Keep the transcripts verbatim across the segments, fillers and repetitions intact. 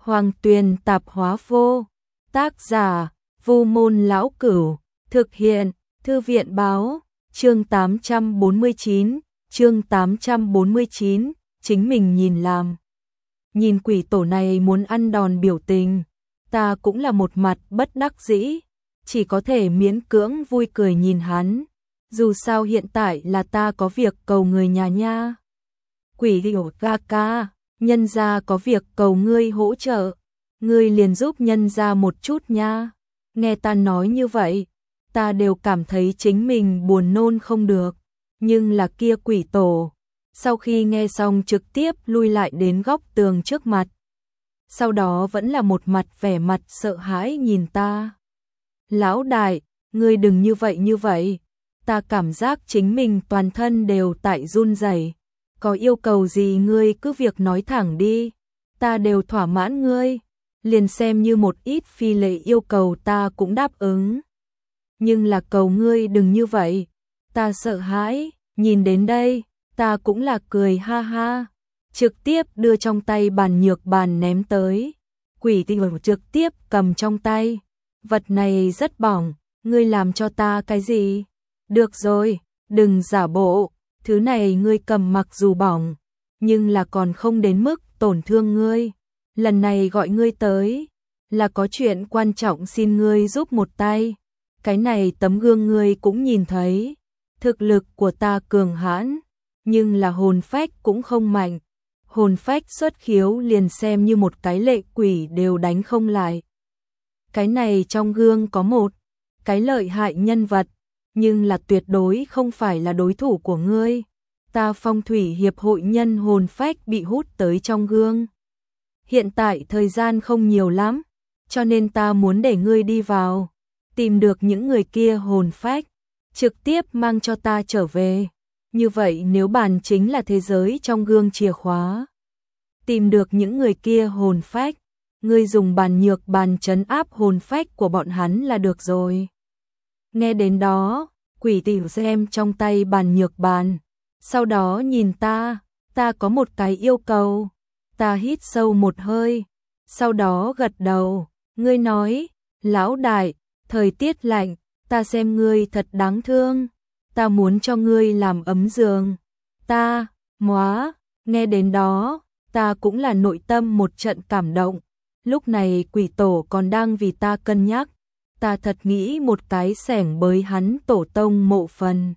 Hoàng Tuyền tạp hóa vô. Tác giả, Vô Môn Lão Cửu. Thực hiện, Thư viện báo. Chương tám trăm bốn mươi chín, chương tám trăm bốn mươi chín, chính mình nhìn làm. Nhìn quỷ tổ này muốn ăn đòn biểu tình, ta cũng là một mặt bất đắc dĩ, chỉ có thể miễn cưỡng vui cười nhìn hắn. Dù sao hiện tại là ta có việc cầu người nhà nha. Quỷ điểu ca ca, nhân gia có việc cầu ngươi hỗ trợ, ngươi liền giúp nhân gia một chút nha. Nghe ta nói như vậy, ta đều cảm thấy chính mình buồn nôn không được, nhưng là kia quỷ tổ, sau khi nghe xong trực tiếp lui lại đến góc tường trước mặt. Sau đó vẫn là một mặt vẻ mặt sợ hãi nhìn ta. Lão đại, ngươi đừng như vậy như vậy, ta cảm giác chính mình toàn thân đều tại run rẩy. Có yêu cầu gì ngươi cứ việc nói thẳng đi, ta đều thỏa mãn ngươi, liền xem như một ít phi lệ yêu cầu ta cũng đáp ứng. Nhưng là cầu ngươi đừng như vậy, ta sợ hãi. Nhìn đến đây, ta cũng là cười ha ha, trực tiếp đưa trong tay bàn nhược bàn ném tới. Quỷ tiểu trực tiếp cầm trong tay, vật này rất bỏng, ngươi làm cho ta cái gì? Được rồi, đừng giả bộ, thứ này ngươi cầm mặc dù bỏng, nhưng là còn không đến mức tổn thương ngươi. Lần này gọi ngươi tới, là có chuyện quan trọng xin ngươi giúp một tay. Cái này tấm gương ngươi cũng nhìn thấy, thực lực của ta cường hãn, nhưng là hồn phách cũng không mạnh. Hồn phách xuất khiếu liền xem như một cái lệ quỷ đều đánh không lại. Cái này trong gương có một cái lợi hại nhân vật, nhưng là tuyệt đối không phải là đối thủ của ngươi. Ta phong thủy hiệp hội nhân hồn phách bị hút tới trong gương. Hiện tại thời gian không nhiều lắm, cho nên ta muốn để ngươi đi vào, tìm được những người kia hồn phách, trực tiếp mang cho ta trở về. Như vậy nếu bàn chính là thế giới trong gương chìa khóa. Tìm được những người kia hồn phách, ngươi dùng bàn nhược bàn trấn áp hồn phách của bọn hắn là được rồi. Nghe đến đó, quỷ tiểu xem trong tay bàn nhược bàn, sau đó nhìn ta, ta có một cái yêu cầu. Ta hít sâu một hơi, sau đó gật đầu. Ngươi nói, lão đại, thời tiết lạnh, ta xem ngươi thật đáng thương, ta muốn cho ngươi làm ấm giường. Ta, móa, nghe đến đó, ta cũng là nội tâm một trận cảm động. Lúc này quỷ tổ còn đang vì ta cân nhắc, ta thật nghĩ một cái xẻng bới hắn tổ tông mộ phần.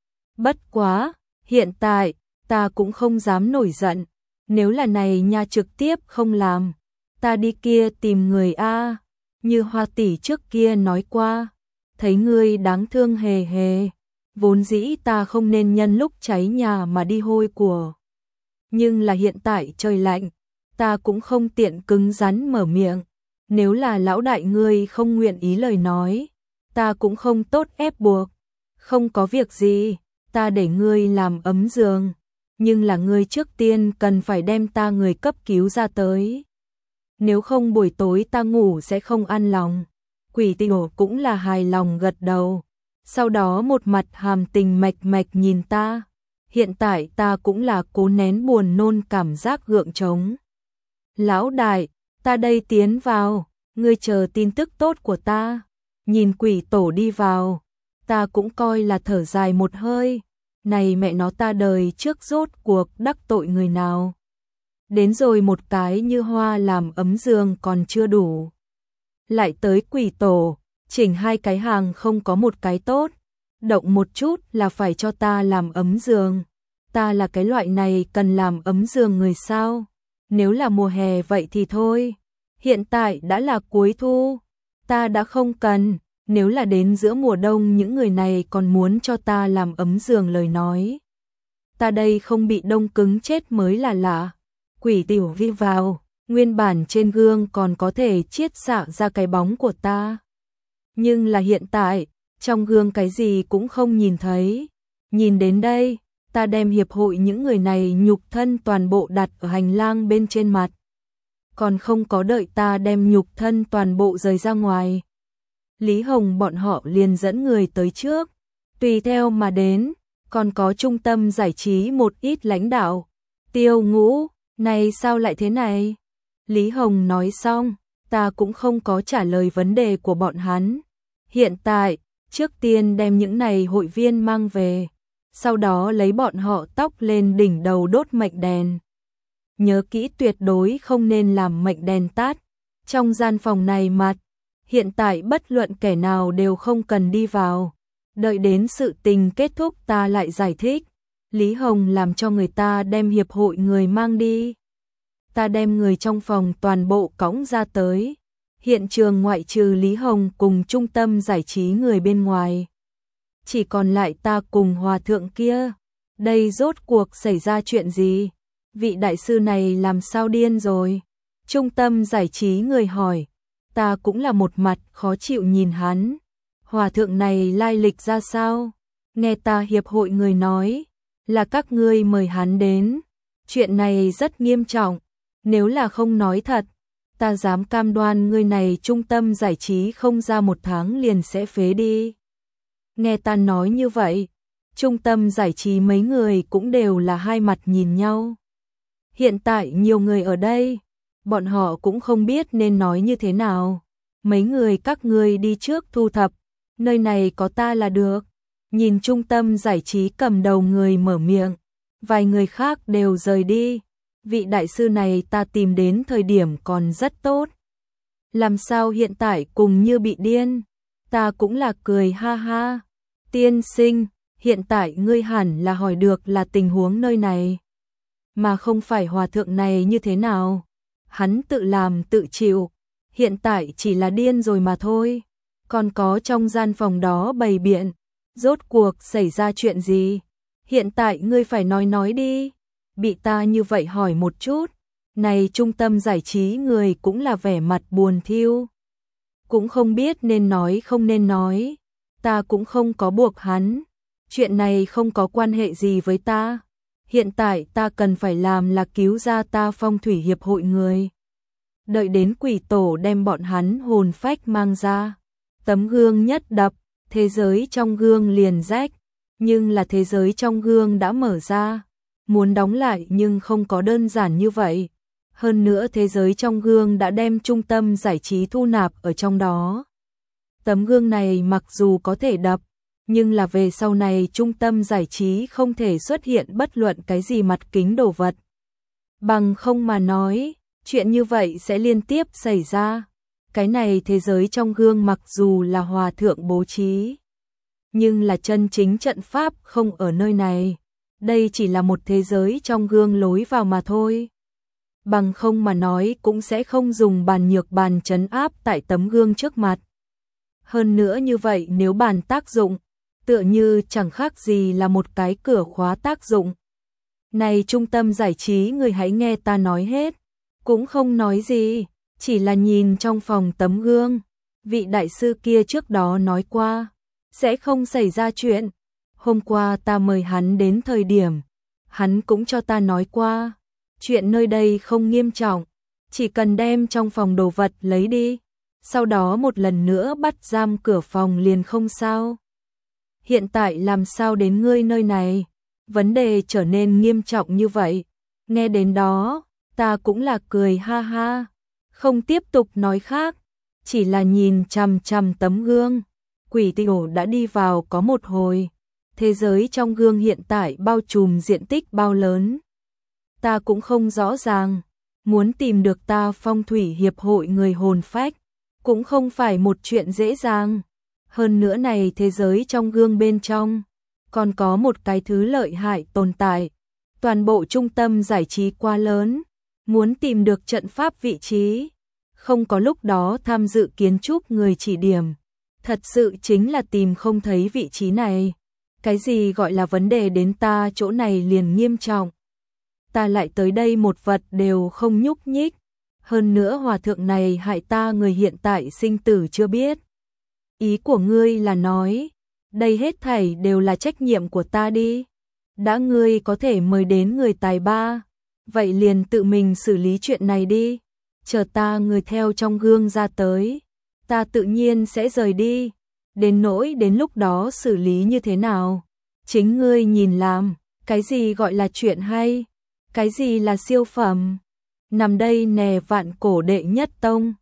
Bất quá, hiện tại, ta cũng không dám nổi giận, nếu là này nha trực tiếp không làm, ta đi kia tìm người a. Như Hoa tỷ trước kia nói qua, thấy ngươi đáng thương hề hề, vốn dĩ ta không nên nhân lúc cháy nhà mà đi hôi của. Nhưng là hiện tại trời lạnh, ta cũng không tiện cứng rắn mở miệng. Nếu là lão đại ngươi không nguyện ý lời nói, ta cũng không tốt ép buộc. Không có việc gì, ta để ngươi làm ấm giường, nhưng là ngươi trước tiên cần phải đem ta người cấp cứu ra tới. Nếu không buổi tối ta ngủ sẽ không an lòng. Quỷ tiểu cũng là hài lòng gật đầu, sau đó một mặt hàm tình mạch mạch nhìn ta. Hiện tại ta cũng là cố nén buồn nôn cảm giác gượng trống. Lão đại, ta đây tiến vào, ngươi chờ tin tức tốt của ta. Nhìn quỷ tổ đi vào, ta cũng coi là thở dài một hơi. Này mẹ nó, ta đời trước rốt cuộc đắc tội người nào. Đến rồi một cái Như Hoa làm ấm giường còn chưa đủ, lại tới quỷ tổ, chỉnh hai cái hàng không có một cái tốt, động một chút là phải cho ta làm ấm giường. Ta là cái loại này cần làm ấm giường người sao? Nếu là mùa hè vậy thì thôi, hiện tại đã là cuối thu, ta đã không cần. Nếu là đến giữa mùa đông những người này còn muốn cho ta làm ấm giường lời nói, ta đây không bị đông cứng chết mới là lạ. Quỷ tiểu vi vào, nguyên bản trên gương còn có thể chiết xạ ra cái bóng của ta. Nhưng là hiện tại, trong gương cái gì cũng không nhìn thấy. Nhìn đến đây, ta đem hiệp hội những người này nhục thân toàn bộ đặt ở hành lang bên trên mặt. Còn không có đợi ta đem nhục thân toàn bộ rời ra ngoài, Lý Hồng bọn họ liền dẫn người tới trước. Tùy theo mà đến, còn có trung tâm giải trí một ít lãnh đạo. Tiêu Ngũ, này sao lại thế này? Lý Hồng nói xong, ta cũng không có trả lời vấn đề của bọn hắn. Hiện tại, trước tiên đem những này hội viên mang về, sau đó lấy bọn họ tóc lên đỉnh đầu đốt mệnh đèn. Nhớ kỹ tuyệt đối không nên làm mệnh đèn tắt. Trong gian phòng này mặt, hiện tại bất luận kẻ nào đều không cần đi vào. Đợi đến sự tình kết thúc ta lại giải thích. Lý Hồng làm cho người ta đem hiệp hội người mang đi. Ta đem người trong phòng toàn bộ cõng ra tới. Hiện trường ngoại trừ Lý Hồng cùng trung tâm giải trí người bên ngoài. Chỉ còn lại ta cùng hòa thượng kia. Đây rốt cuộc xảy ra chuyện gì? Vị đại sư này làm sao điên rồi? Trung tâm giải trí người hỏi. Ta cũng là một mặt khó chịu nhìn hắn. Hòa thượng này lai lịch ra sao? Nghe ta hiệp hội người nói, là các ngươi mời hắn đến. Chuyện này rất nghiêm trọng. Nếu là không nói thật, ta dám cam đoan người này trung tâm giải trí không ra một tháng liền sẽ phế đi. Nghe ta nói như vậy, trung tâm giải trí mấy người cũng đều là hai mặt nhìn nhau. Hiện tại nhiều người ở đây, bọn họ cũng không biết nên nói như thế nào. Mấy người các ngươi đi trước thu thập, nơi này có ta là được. Nhìn trung tâm giải trí cầm đầu người mở miệng, vài người khác đều rời đi. Vị đại sư này ta tìm đến thời điểm còn rất tốt. Làm sao hiện tại cùng như bị điên? Ta cũng là cười ha ha. Tiên sinh, hiện tại ngươi hẳn là hỏi được là tình huống nơi này. Mà không phải hòa thượng này như thế nào. Hắn tự làm tự chịu. Hiện tại chỉ là điên rồi mà thôi. Còn có trong gian phòng đó bày biện. Rốt cuộc xảy ra chuyện gì? Hiện tại ngươi phải nói nói đi. Bị ta như vậy hỏi một chút. Này trung tâm giải trí người cũng là vẻ mặt buồn thiu. Cũng không biết nên nói không nên nói. Ta cũng không có buộc hắn. Chuyện này không có quan hệ gì với ta. Hiện tại ta cần phải làm là cứu ra ta phong thủy hiệp hội người. Đợi đến quỷ tổ đem bọn hắn hồn phách mang ra. Tấm gương nhất đập, thế giới trong gương liền rách. Nhưng là thế giới trong gương đã mở ra. Muốn đóng lại nhưng không có đơn giản như vậy. Hơn nữa thế giới trong gương đã đem trung tâm giải trí thu nạp ở trong đó. Tấm gương này mặc dù có thể đập, nhưng là về sau này trung tâm giải trí không thể xuất hiện bất luận cái gì mặt kính đồ vật. Bằng không mà nói, chuyện như vậy sẽ liên tiếp xảy ra. Cái này thế giới trong gương mặc dù là hòa thượng bố trí, nhưng là chân chính trận pháp không ở nơi này. Đây chỉ là một thế giới trong gương lối vào mà thôi. Bằng không mà nói cũng sẽ không dùng bàn nhược bàn trấn áp tại tấm gương trước mặt. Hơn nữa như vậy nếu bàn tác dụng, tựa như chẳng khác gì là một cái cửa khóa tác dụng. Này trung tâm giải trí người hãy nghe ta nói hết. Cũng không nói gì, chỉ là nhìn trong phòng tấm gương. Vị đại sư kia trước đó nói qua, sẽ không xảy ra chuyện. Hôm qua ta mời hắn đến thời điểm, hắn cũng cho ta nói qua, chuyện nơi đây không nghiêm trọng, chỉ cần đem trong phòng đồ vật lấy đi, sau đó một lần nữa bắt giam cửa phòng liền không sao. Hiện tại làm sao đến ngươi nơi này, vấn đề trở nên nghiêm trọng như vậy. Nghe đến đó, ta cũng là cười ha ha, không tiếp tục nói khác, chỉ là nhìn chằm chằm tấm gương. Quỷ tiểu đã đi vào có một hồi. Thế giới trong gương hiện tại bao trùm diện tích bao lớn. Ta cũng không rõ ràng, muốn tìm được ta phong thủy hiệp hội người hồn phách, cũng không phải một chuyện dễ dàng. Hơn nữa này thế giới trong gương bên trong, còn có một cái thứ lợi hại tồn tại. Toàn bộ trung tâm giải trí quá lớn, muốn tìm được trận pháp vị trí, không có lúc đó tham dự kiến trúc người chỉ điểm. Thật sự chính là tìm không thấy vị trí này. Cái gì gọi là vấn đề đến ta chỗ này liền nghiêm trọng. Ta lại tới đây một vật đều không nhúc nhích. Hơn nữa hòa thượng này hại ta người hiện tại sinh tử chưa biết. Ý của ngươi là nói, đây hết thảy đều là trách nhiệm của ta đi. Đã ngươi có thể mời đến người tài ba, vậy liền tự mình xử lý chuyện này đi. Chờ ta người theo trong gương ra tới, ta tự nhiên sẽ rời đi. Đến nỗi đến lúc đó xử lý như thế nào, chính ngươi nhìn làm. Cái gì gọi là chuyện hay, cái gì là siêu phẩm. nằm đây nè vạn cổ đệ nhất tông.